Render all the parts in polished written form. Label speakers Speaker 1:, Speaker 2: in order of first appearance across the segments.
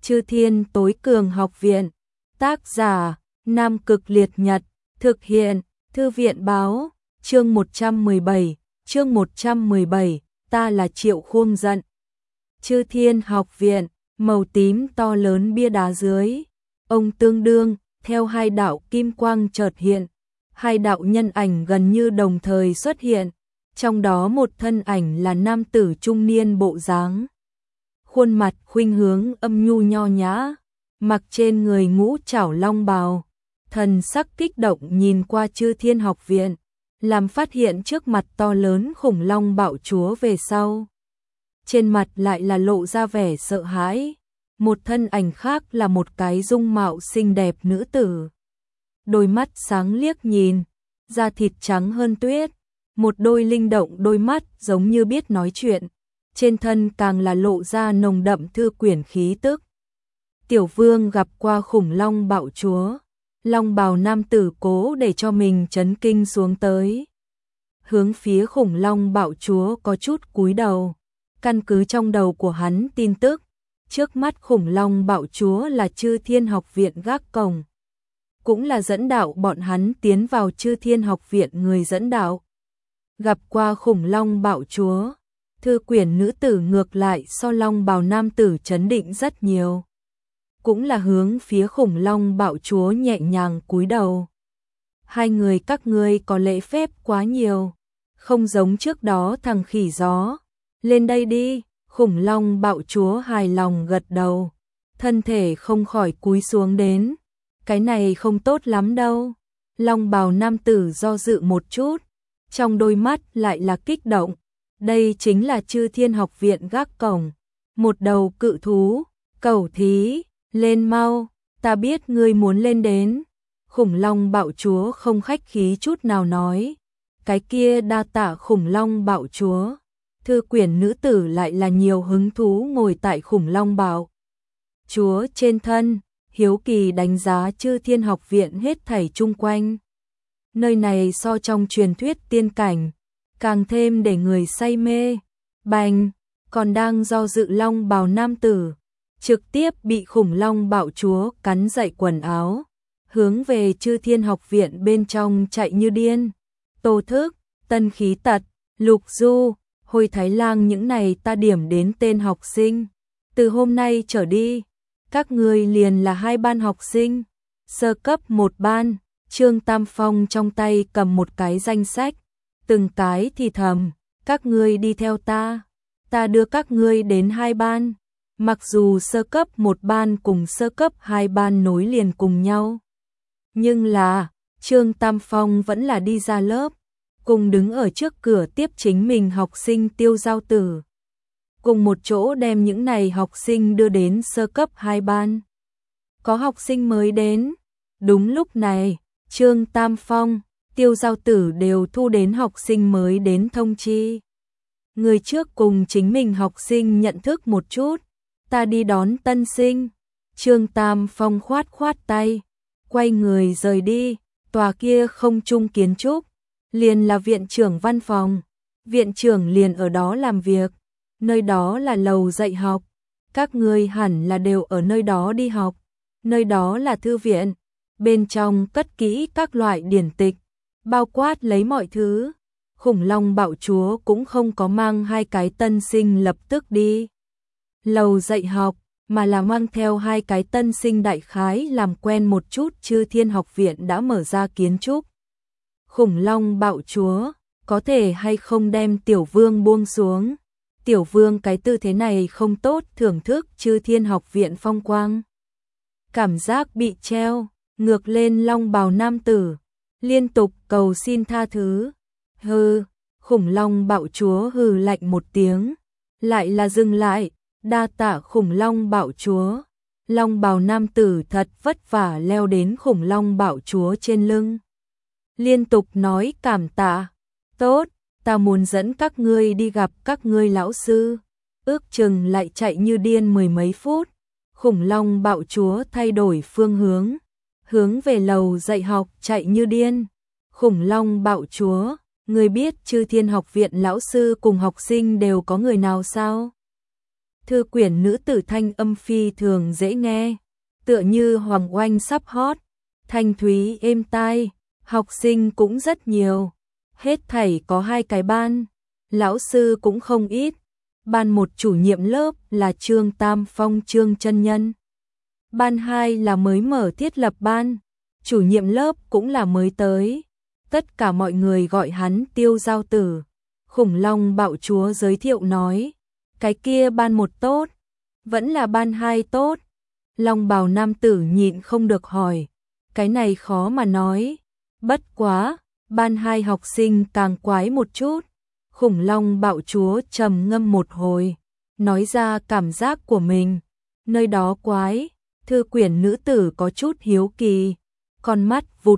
Speaker 1: Chư Thiên Tối Cường Học Viện. Tác giả: Nam Cực Liệt Nhật. Thực hiện: Thư viện báo. Chương 117, ta là Triệu Khuông Giận. Chư Thiên Học Viện, màu tím to lớn bia đá dưới. Ông tương đương, theo hai đạo kim quang chợt hiện. Hai đạo nhân ảnh gần như đồng thời xuất hiện. Trong đó một thân ảnh là nam tử trung niên bộ dáng. Khuôn mặt khuynh hướng âm nhu nho nhã, mặc trên người ngũ trảo long bào. Thần sắc kích động nhìn qua Chư Thiên Học Viện, làm phát hiện trước mặt to lớn khủng long bạo chúa về sau. Trên mặt lại là lộ ra vẻ sợ hãi. Một thân ảnh khác là một cái dung mạo xinh đẹp nữ tử. Đôi mắt sáng liếc nhìn, da thịt trắng hơn tuyết. Một đôi linh động đôi mắt giống như biết nói chuyện. Trên thân càng là lộ ra nồng đậm thư quyển khí tức. Tiểu Vương gặp qua khủng long bạo chúa. Long bào nam tử cố để cho mình chấn kinh xuống tới. Hướng phía khủng long bạo chúa có chút cúi đầu. Căn cứ trong đầu của hắn tin tức, trước mắt khủng long bạo chúa là Chư Thiên Học Viện gác cổng. Cũng là dẫn đạo bọn hắn tiến vào Chư Thiên Học Viện người dẫn đạo. Gặp qua khủng long bạo chúa, thư quyển nữ tử ngược lại so long bào nam tử chấn định rất nhiều. Cũng là hướng phía khủng long bạo chúa nhẹ nhàng cúi đầu. Hai người các ngươi có lễ phép quá nhiều, không giống trước đó thằng khỉ gió. Lên đây đi, khủng long bạo chúa hài lòng gật đầu. Thân thể không khỏi cúi xuống đến. Cái này không tốt lắm đâu. Long bào nam tử do dự một chút, trong đôi mắt lại là kích động. Đây chính là Chư Thiên Học Viện gác cổng. Một đầu cự thú, cẩu thí, lên mau, ta biết ngươi muốn lên đến. Khủng long bạo chúa không khách khí chút nào nói. Cái kia đa tạ khủng long bạo chúa. Thư quyển nữ tử lại là nhiều hứng thú ngồi tại khủng long bạo chúa trên thân, hiếu kỳ đánh giá Chư Thiên Học Viện hết thảy chung quanh. Nơi này so trong truyền thuyết tiên cảnh, càng thêm để người say mê. Bành, còn đang do dự long bào nam tử, trực tiếp bị khủng long bạo chúa cắn dậy quần áo, hướng về Chư Thiên Học Viện bên trong chạy như điên. Tô Thức, Tân Khí Tật, Lục Du, Hồi Thái Lang những này ta điểm đến tên học sinh. Từ hôm nay trở đi, các ngươi liền là hai ban học sinh. Sơ cấp một ban. Trương Tam Phong trong tay cầm một cái danh sách, từng cái thì thầm, các ngươi đi theo ta đưa các ngươi đến hai ban. Mặc dù sơ cấp một ban cùng sơ cấp hai ban nối liền cùng nhau, nhưng là Trương Tam Phong vẫn là đi ra lớp, cùng đứng ở trước cửa tiếp chính mình học sinh Tiêu Giao Tử, cùng một chỗ đem những này học sinh đưa đến sơ cấp hai ban. Có học sinh mới đến, đúng lúc này Trương Tam Phong, Tiêu Giao Tử đều thu đến học sinh mới đến thông chi. Người trước cùng chính mình học sinh nhận thức một chút, ta đi đón tân sinh. Trương Tam Phong khoát khoát tay, quay người rời đi. Tòa kia không trung kiến trúc, liền là viện trưởng văn phòng. Viện trưởng liền ở đó làm việc, nơi đó là lầu dạy học. Các ngươi hẳn là đều ở nơi đó đi học. Nơi đó là thư viện. Bên trong cất kỹ các loại điển tịch, bao quát lấy mọi thứ. Khủng long bạo chúa cũng không có mang hai cái tân sinh lập tức đi lầu dạy học, mà là mang theo hai cái tân sinh đại khái làm quen một chút Chư Thiên Học Viện đã mở ra kiến trúc. Khủng long bạo chúa, có thể hay không đem Tiểu Vương buông xuống? Tiểu Vương cái tư thế này không tốt, thưởng thức Chư Thiên Học Viện phong quang. Cảm giác bị treo, ngược lên long bào nam tử, liên tục cầu xin tha thứ. Hừ, khủng long bạo chúa hừ lạnh một tiếng, lại là dừng lại. Đa tạ khủng long bạo chúa. Long bào nam tử thật vất vả leo đến khủng long bạo chúa trên lưng, liên tục nói cảm tạ. Tốt, ta muốn dẫn các ngươi đi gặp các ngươi lão sư. Ước chừng lại chạy như điên mười mấy phút. Khủng long bạo chúa thay đổi phương hướng, hướng về lầu dạy học chạy như điên. Khủng long bạo chúa, ngươi biết Chư Thiên Học Viện lão sư cùng học sinh đều có người nào sao? thư quyển nữ tử thanh âm phi thường dễ nghe, tựa như hoàng oanh sắp hót, thanh thúy êm tai, học sinh cũng rất nhiều, hết thảy có 2 cái ban, lão sư cũng không ít, ban 1 chủ nhiệm lớp là Trương Tam Phong Trương chân nhân, ban 2 là mới mở thiết lập ban, chủ nhiệm lớp cũng là mới tới, tất cả mọi người gọi hắn Tiêu Giao Tử. Khủng Long Bạo Chúa giới thiệu nói, cái kia ban 1 tốt, vẫn là ban 2 tốt. Long bào nam tử nhịn không được hỏi, cái này khó mà nói, bất quá, ban 2 học sinh càng quái một chút. Khủng Long Bạo Chúa trầm ngâm một hồi, nói ra cảm giác của mình, nơi đó quái, thư quyển nữ tử có chút hiếu kỳ, con mắt vụt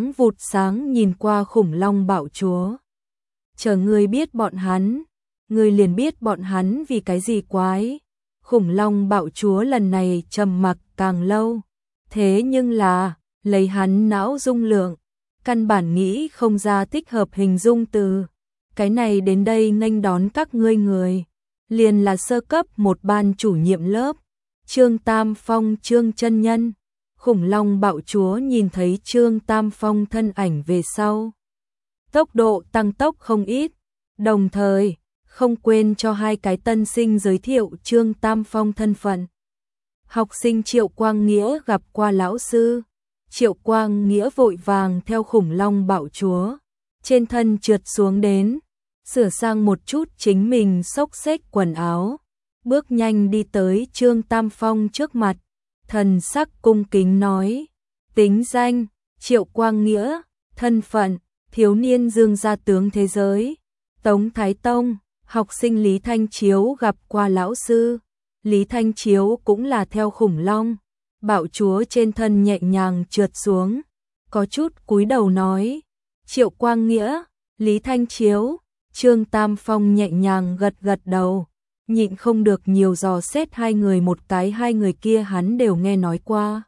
Speaker 1: sáng nhìn qua Khủng Long Bạo Chúa. Chờ ngươi biết bọn hắn, ngươi liền biết bọn hắn vì cái gì quái. Khủng Long Bạo Chúa lần này trầm mặc càng lâu, thế nhưng là, lấy hắn não dung lượng, căn bản nghĩ không ra thích hợp hình dung từ. Cái này đến đây nghênh đón các ngươi người, liền là sơ cấp 1 ban chủ nhiệm lớp, Trương Tam Phong Trương chân nhân. Khủng Long Bạo Chúa nhìn thấy Trương Tam Phong thân ảnh về sau, tốc độ tăng tốc không ít, đồng thời không quên cho 2 cái tân sinh giới thiệu Trương Tam Phong thân phận. Học sinh Triệu Quang Nghĩa gặp qua lão sư, Triệu Quang Nghĩa vội vàng theo Khủng Long Bạo Chúa, trên thân trượt xuống đến, sửa sang một chút chính mình xốc xếch quần áo, bước nhanh đi tới Trương Tam Phong trước mặt, thần sắc cung kính nói, tính danh, Triệu Quang Nghĩa, thân phận, thiếu niên dương gia tướng thế giới, Tống Thái Tông. Học sinh Lý Thanh Chiếu gặp qua lão sư, Lý Thanh Chiếu cũng là theo Khủng Long Bạo Chúa trên thân nhẹ nhàng trượt xuống, có chút cúi đầu nói, Triệu Quang Nghĩa, Lý Thanh Chiếu. Trương Tam Phong nhẹ nhàng gật đầu, nhịn không được nhiều dò xét 2 người một cái, 2 người kia hắn đều nghe nói qua,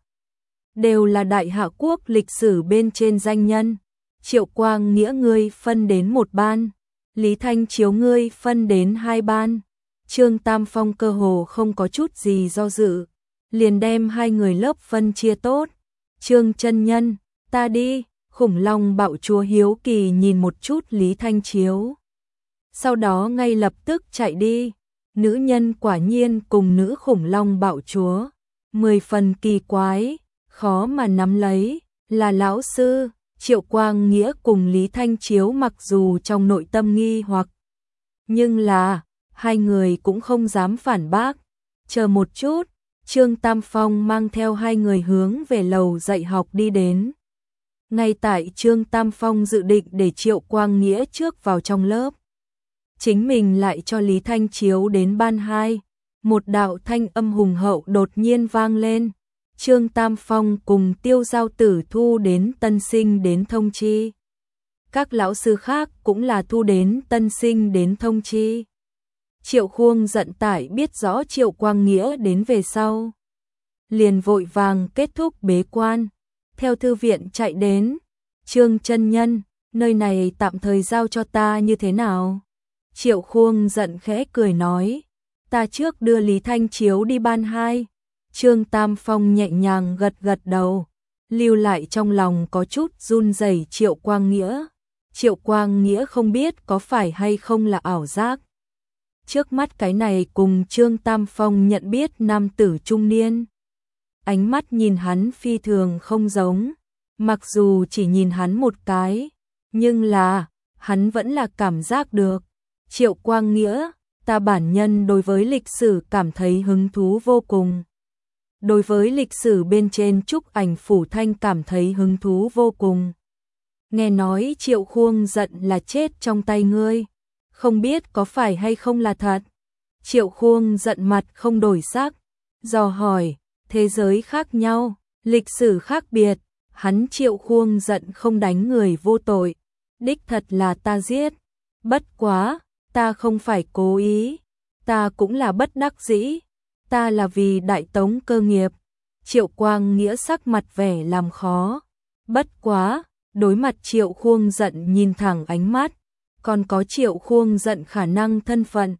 Speaker 1: đều là đại hạ quốc lịch sử bên trên danh nhân. Triệu Quang Nghĩa ngươi phân đến 1 ban, Lý Thanh Chiếu ngươi phân đến 2 ban. Trương Tam Phong cơ hồ không có chút gì do dự, liền đem 2 người lớp phân chia tốt. Trương chân nhân, ta đi. Khủng Long Bạo Chúa hiếu kỳ nhìn một chút Lý Thanh Chiếu, sau đó ngay lập tức chạy đi. Nữ nhân quả nhiên cùng nữ Khủng Long Bạo Chúa, 10 phần kỳ quái, khó mà nắm lấy, là lão sư. Triệu Quang Nghĩa cùng Lý Thanh Chiếu mặc dù trong nội tâm nghi hoặc, nhưng là, 2 người cũng không dám phản bác. Chờ một chút, Trương Tam Phong mang theo 2 người hướng về lầu dạy học đi đến. Ngay tại Trương Tam Phong dự định để Triệu Quang Nghĩa trước vào trong lớp, chính mình lại cho Lý Thanh Chiếu đến ban 2, một đạo thanh âm hùng hậu đột nhiên vang lên. Trương Tam Phong cùng Tiêu Giao Tử thu đến tân sinh đến thông chi. Các lão sư khác cũng là thu đến tân sinh đến thông chi. Triệu Khuông giận tải biết rõ Triệu Quang Nghĩa đến về sau, liền vội vàng kết thúc bế quan, theo thư viện chạy đến. Trương chân nhân, nơi này tạm thời giao cho ta như thế nào? Triệu Khuông giận khẽ cười nói, ta trước đưa Lý Thanh Chiếu đi ban 2. Trương Tam Phong nhẹ nhàng gật đầu, lưu lại trong lòng có chút run rẩy Triệu Quang Nghĩa. Triệu Quang Nghĩa không biết có phải hay không là ảo giác. Trước mắt cái này cùng Trương Tam Phong nhận biết nam tử trung niên, ánh mắt nhìn hắn phi thường không giống, mặc dù chỉ nhìn hắn một cái, nhưng là, hắn vẫn là cảm giác được. Triệu Quang Nghĩa, ta bản nhân đối với lịch sử cảm thấy hứng thú vô cùng. Đối với lịch sử bên trên Trúc Ảnh Phủ Thanh cảm thấy hứng thú vô cùng. Nghe nói Triệu Khuông giận là chết trong tay ngươi, không biết có phải hay không là thật. Triệu Khuông giận mặt không đổi sắc, dò hỏi, thế giới khác nhau, lịch sử khác biệt, hắn Triệu Khuông giận không đánh người vô tội, đích thật là ta giết, bất quá, ta không phải cố ý, ta cũng là bất đắc dĩ, ta là vì Đại Tống cơ nghiệp. Triệu Quang Nghĩa sắc mặt vẻ làm khó, bất quá, đối mặt Triệu Khuông giận nhìn thẳng ánh mắt, còn có Triệu Khuông giận khả năng thân phận,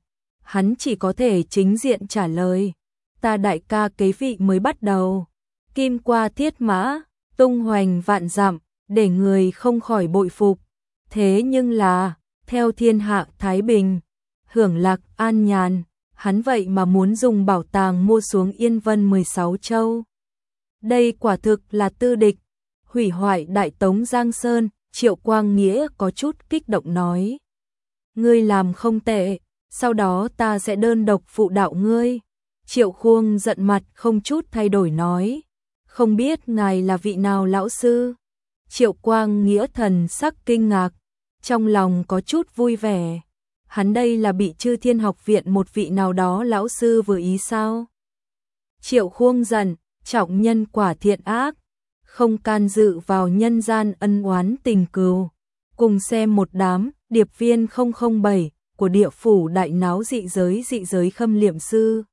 Speaker 1: hắn chỉ có thể chính diện trả lời. Ta đại ca kế vị mới bắt đầu. Kim qua thiết mã, tung hoành vạn dặm, để người không khỏi bội phục. Thế nhưng là, theo thiên hạ thái bình, hưởng lạc an nhàn, hắn vậy mà muốn dùng bảo tàng mua xuống Yên Vân 16 châu. Đây quả thực là tư địch, hủy hoại đại tống Giang Sơn. Triệu Quang Nghĩa có chút kích động nói. Ngươi làm không tệ, sau đó ta sẽ đơn độc phụ đạo ngươi. Triệu Khuông giận mặt không chút thay đổi nói. Không biết ngài là vị nào lão sư? Triệu Quang Nghĩa thần sắc kinh ngạc, trong lòng có chút vui vẻ. Hắn đây là bị Chư Thiên Học Viện một vị nào đó lão sư vừa ý sao? Triệu Khuông giận, trọng nhân quả thiện ác, không can dự vào nhân gian ân oán tình cừu. Cùng xem một đám điệp viên 007 của địa phủ đại náo dị giới Khâm Liệm Sư.